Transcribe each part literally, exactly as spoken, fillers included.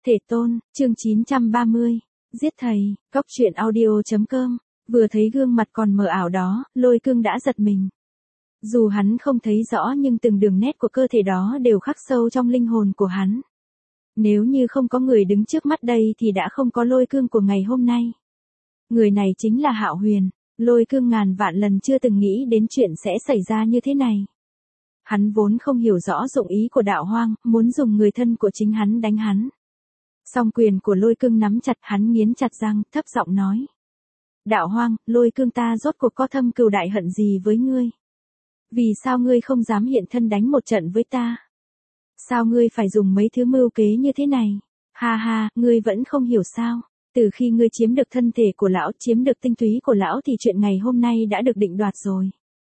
Thể tôn, chương chín trăm ba mươi. Giết thầy, Cóc truyện audio chấm com. Vừa thấy gương mặt còn mờ ảo đó, Lôi Cương đã giật mình. Dù hắn không thấy rõ nhưng từng đường nét của cơ thể đó đều khắc sâu trong linh hồn của hắn. Nếu như không có người đứng trước mắt đây thì đã không có Lôi Cương của ngày hôm nay. Người này chính là Hạo Huyền. Lôi Cương ngàn vạn lần chưa từng nghĩ đến chuyện sẽ xảy ra như thế này. Hắn vốn không hiểu rõ dụng ý của Đạo Hoang, muốn dùng người thân của chính hắn đánh hắn. Song quyền của Lôi Cương nắm chặt, hắn nghiến chặt răng, thấp giọng nói. Đạo Hoang, Lôi Cương ta rốt cuộc có thâm cừu đại hận gì với ngươi? Vì sao ngươi không dám hiện thân đánh một trận với ta? Sao ngươi phải dùng mấy thứ mưu kế như thế này? Ha ha, ngươi vẫn không hiểu sao? Từ khi ngươi chiếm được thân thể của lão, chiếm được tinh túy của lão thì chuyện ngày hôm nay đã được định đoạt rồi.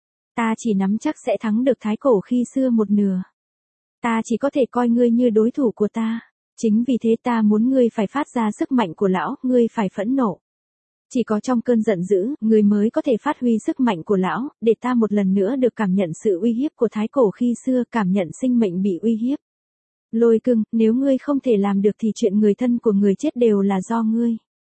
Ta chỉ nắm chắc sẽ thắng được Thái Cổ khi xưa một nửa. Ta chỉ có thể coi ngươi như đối thủ của ta. Chính vì thế ta muốn ngươi phải phát ra sức mạnh của lão, ngươi phải phẫn nộ. Chỉ có trong cơn giận dữ, ngươi mới có thể phát huy sức mạnh của lão, để ta một lần nữa được cảm nhận sự uy hiếp của Thái Cổ khi xưa, cảm nhận sinh mệnh bị uy hiếp. Lôi Cương, nếu ngươi không thể làm được thì chuyện người thân của người chết đều là do ngươi.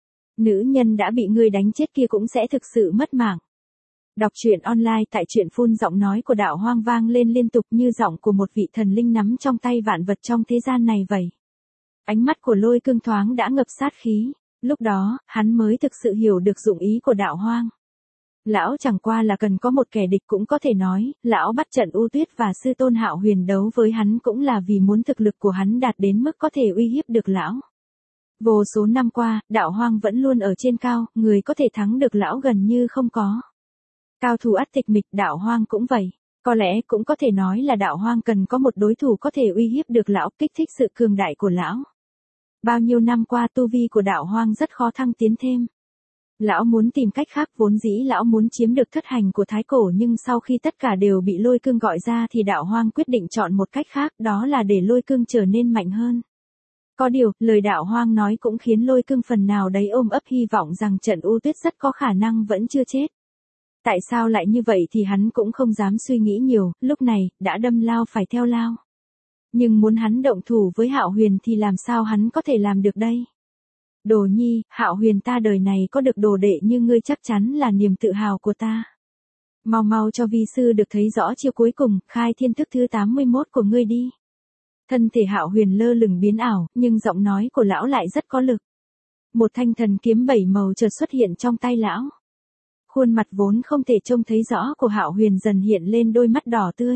Nữ nhân đã bị ngươi đánh chết kia cũng sẽ thực sự mất mạng. Đọc truyện online tại truyện phun, giọng nói của Đạo Hoang vang lên liên tục như giọng của một vị thần linh nắm trong tay vạn vật trong thế gian này vậy. Ánh mắt của Lôi Cương thoáng đã ngập sát khí, lúc đó, hắn mới thực sự hiểu được dụng ý của Đạo Hoang. Lão chẳng qua là cần có một kẻ địch, cũng có thể nói, lão bắt trận U Tuyết và sư tôn Hạo Huyền đấu với hắn cũng là vì muốn thực lực của hắn đạt đến mức có thể uy hiếp được lão. Vô số năm qua, Đạo Hoang vẫn luôn ở trên cao, người có thể thắng được lão gần như không có. Cao thủ ắt tịch mịch, Đạo Hoang cũng vậy. Có lẽ cũng có thể nói là Đạo Hoang cần có một đối thủ có thể uy hiếp được lão, kích thích sự cường đại của lão. Bao nhiêu năm qua tu vi của Đạo Hoang rất khó thăng tiến thêm. Lão muốn tìm cách khác, vốn dĩ lão muốn chiếm được thất hành của Thái Cổ, nhưng sau khi tất cả đều bị Lôi Cương gọi ra thì Đạo Hoang quyết định chọn một cách khác, đó là để Lôi Cương trở nên mạnh hơn. Có điều, lời Đạo Hoang nói cũng khiến Lôi Cương phần nào đấy ôm ấp hy vọng rằng trận U Tuyết rất có khả năng vẫn chưa chết. Tại sao lại như vậy thì hắn cũng không dám suy nghĩ nhiều, lúc này, đã đâm lao phải theo lao. Nhưng muốn hắn động thủ với Hạo Huyền thì làm sao hắn có thể làm được đây? Đồ nhi, Hạo Huyền ta đời này có được đồ đệ như ngươi chắc chắn là niềm tự hào của ta. Mau mau cho vi sư được thấy rõ chiêu cuối cùng, khai thiên thức thứ tám mươi mốt của ngươi đi. Thân thể Hạo Huyền lơ lửng biến ảo, nhưng giọng nói của lão lại rất có lực. Một thanh thần kiếm bảy màu chợt xuất hiện trong tay lão. Khuôn mặt vốn không thể trông thấy rõ của Hạo Huyền dần hiện lên đôi mắt đỏ tươi.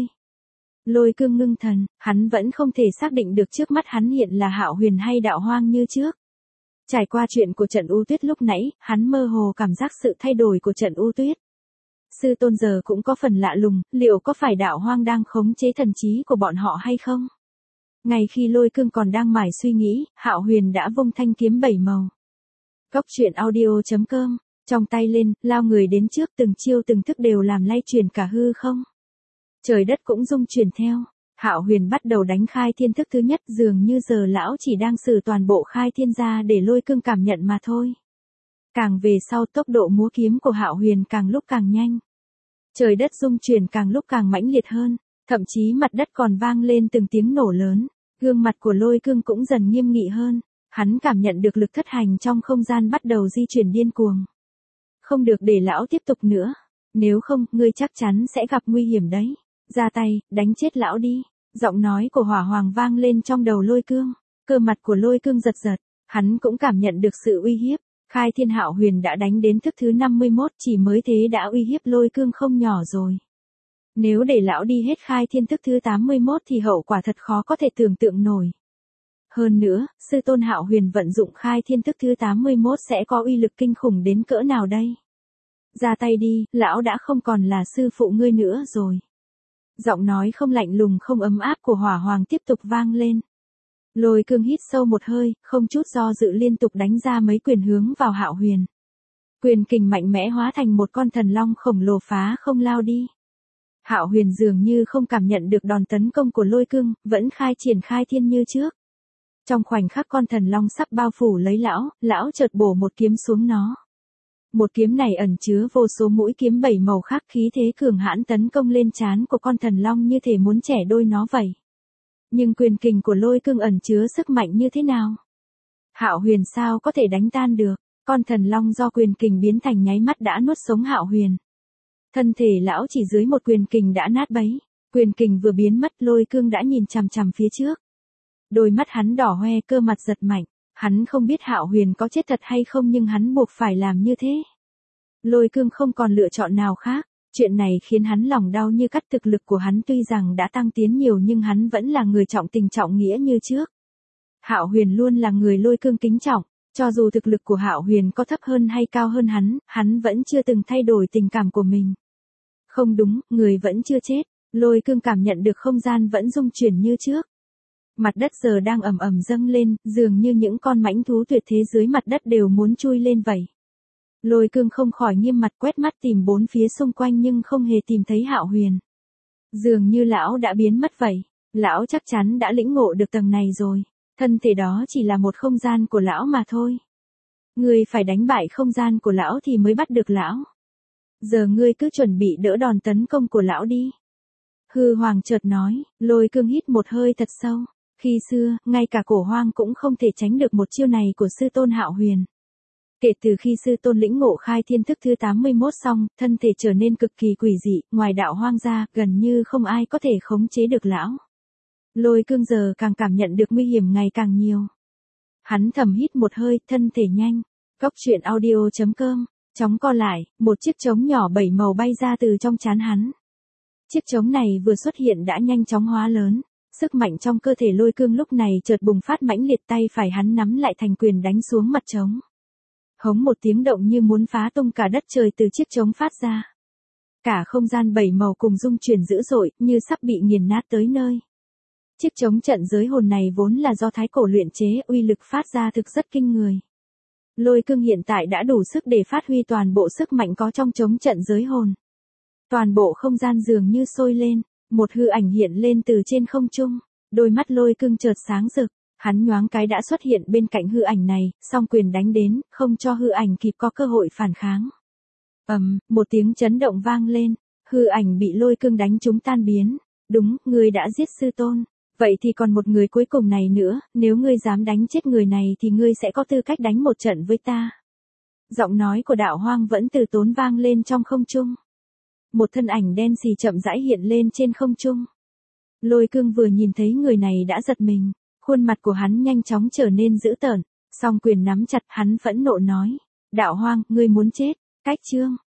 Lôi Cương ngưng thần, hắn vẫn không thể xác định được trước mắt hắn hiện là Hạo Huyền hay Đạo Hoang như trước. Trải qua chuyện của trận U Tuyết lúc nãy, hắn mơ hồ cảm giác sự thay đổi của trận U Tuyết. Sư tôn giờ cũng có phần lạ lùng, liệu có phải Đạo Hoang đang khống chế thần trí của bọn họ hay không? Ngay khi Lôi Cương còn đang mải suy nghĩ, Hạo Huyền đã vung thanh kiếm bảy màu. Cóc truyện audio chấm com, trong tay lên, lao người đến trước, từng chiêu từng thức đều làm lay chuyển cả hư không. Trời đất cũng rung chuyển theo. Hạo Huyền bắt đầu đánh khai thiên thức thứ nhất, dường như giờ lão chỉ đang sử toàn bộ khai thiên ra để Lôi Cương cảm nhận mà thôi. Càng về sau, tốc độ múa kiếm của Hạo Huyền càng lúc càng nhanh. Trời đất rung chuyển càng lúc càng mãnh liệt hơn, thậm chí mặt đất còn vang lên từng tiếng nổ lớn. Gương mặt của Lôi Cương cũng dần nghiêm nghị hơn, hắn cảm nhận được lực thất hành trong không gian bắt đầu di chuyển điên cuồng. Không được để lão tiếp tục nữa, nếu không, ngươi chắc chắn sẽ gặp nguy hiểm đấy. Ra tay, đánh chết lão đi. Giọng nói của Hỏa Hoàng vang lên trong đầu Lôi Cương. Cơ mặt của Lôi Cương giật giật, hắn cũng cảm nhận được sự uy hiếp. Khai thiên Hạo Huyền đã đánh đến thức thứ năm mươi mốt, chỉ mới thế đã uy hiếp Lôi Cương không nhỏ rồi. Nếu để lão đi hết khai thiên thức thứ tám mươi mốt thì hậu quả thật khó có thể tưởng tượng nổi. Hơn nữa, sư tôn Hạo Huyền vận dụng khai thiên thức thứ tám mươi mốt sẽ có uy lực kinh khủng đến cỡ nào đây? Ra tay đi, lão đã không còn là sư phụ ngươi nữa rồi. Giọng nói không lạnh lùng không ấm áp của Hỏa Hoàng tiếp tục vang lên. Lôi Cương hít sâu một hơi, không chút do dự liên tục đánh ra mấy quyền hướng vào Hạo Huyền. Quyền kình mạnh mẽ hóa thành một con thần long khổng lồ phá không lao đi. Hạo Huyền dường như không cảm nhận được đòn tấn công của Lôi Cương, vẫn khai triển khai thiên như trước. Trong khoảnh khắc con thần long sắp bao phủ lấy lão, lão chợt bổ một kiếm xuống nó. Một kiếm này ẩn chứa vô số mũi kiếm bảy màu khác, khí thế cường hãn tấn công lên trán của con thần long như thể muốn chẻ đôi nó vậy. Nhưng quyền kình của Lôi Cương ẩn chứa sức mạnh như thế nào? Hạo Huyền sao có thể đánh tan được, con thần long do quyền kình biến thành nháy mắt đã nuốt sống Hạo Huyền. Thân thể lão chỉ dưới một quyền kình đã nát bấy, quyền kình vừa biến mất Lôi Cương đã nhìn chằm chằm phía trước. Đôi mắt hắn đỏ hoe, cơ mặt giật mạnh, hắn không biết Hạo Huyền có chết thật hay không nhưng hắn buộc phải làm như thế. Lôi Cương không còn lựa chọn nào khác, chuyện này khiến hắn lòng đau như cắt, thực lực của hắn tuy rằng đã tăng tiến nhiều nhưng hắn vẫn là người trọng tình trọng nghĩa như trước. Hạo Huyền luôn là người Lôi Cương kính trọng, cho dù thực lực của Hạo Huyền có thấp hơn hay cao hơn hắn, hắn vẫn chưa từng thay đổi tình cảm của mình. Không đúng, người vẫn chưa chết, Lôi Cương cảm nhận được không gian vẫn rung chuyển như trước. Mặt đất giờ đang ầm ầm dâng lên, dường như những con mãnh thú tuyệt thế dưới mặt đất đều muốn chui lên vậy. Lôi Cương không khỏi nghiêm mặt quét mắt tìm bốn phía xung quanh nhưng không hề tìm thấy Hạo Huyền. Dường như lão đã biến mất vậy, lão chắc chắn đã lĩnh ngộ được tầng này rồi, thân thể đó chỉ là một không gian của lão mà thôi. Ngươi phải đánh bại không gian của lão thì mới bắt được lão. Giờ ngươi cứ chuẩn bị đỡ đòn tấn công của lão đi. Hư Hoàng chợt nói, Lôi Cương hít một hơi thật sâu. Khi xưa, ngay cả Cổ Hoang cũng không thể tránh được một chiêu này của sư tôn Hạo Huyền. Kể từ khi sư tôn lĩnh ngộ khai thiên thức thứ tám mươi mốt xong, thân thể trở nên cực kỳ quỷ dị, ngoài đạo hoang ra, gần như không ai có thể khống chế được lão. Lôi Cương giờ càng cảm nhận được nguy hiểm ngày càng nhiều. Hắn thầm hít một hơi, thân thể nhanh. Góc truyện audio chấm com, chóng co lại, một chiếc trống nhỏ bảy màu bay ra từ trong trán hắn. Chiếc trống này vừa xuất hiện đã nhanh chóng hóa lớn. Sức mạnh trong cơ thể Lôi Cương lúc này chợt bùng phát mãnh liệt, tay phải hắn nắm lại thành quyền đánh xuống mặt trống. Hống một tiếng động như muốn phá tung cả đất trời từ chiếc trống phát ra. Cả không gian bảy màu cùng rung chuyển dữ dội, như sắp bị nghiền nát tới nơi. Chiếc trống trận giới hồn này vốn là do thái cổ luyện chế, uy lực phát ra thực rất kinh người. Lôi Cương hiện tại đã đủ sức để phát huy toàn bộ sức mạnh có trong trống trận giới hồn. Toàn bộ không gian dường như sôi lên. Một hư ảnh hiện lên từ trên không trung, đôi mắt Lôi Cương chợt sáng rực, hắn nhoáng cái đã xuất hiện bên cạnh hư ảnh này, song quyền đánh đến, không cho hư ảnh kịp có cơ hội phản kháng. Ầm, um, một tiếng chấn động vang lên, hư ảnh bị Lôi Cương đánh trúng tan biến. Đúng, ngươi đã giết sư tôn, vậy thì còn một người cuối cùng này nữa, nếu ngươi dám đánh chết người này thì ngươi sẽ có tư cách đánh một trận với ta. Giọng nói của đạo hoang vẫn từ tốn vang lên trong không trung. Một thân ảnh đen xì chậm rãi hiện lên trên không trung. Lôi Cương vừa nhìn thấy người này đã giật mình, khuôn mặt của hắn nhanh chóng trở nên dữ tợn, song quyền nắm chặt, hắn phẫn nộ nói, đạo hoang, ngươi muốn chết, cách chương.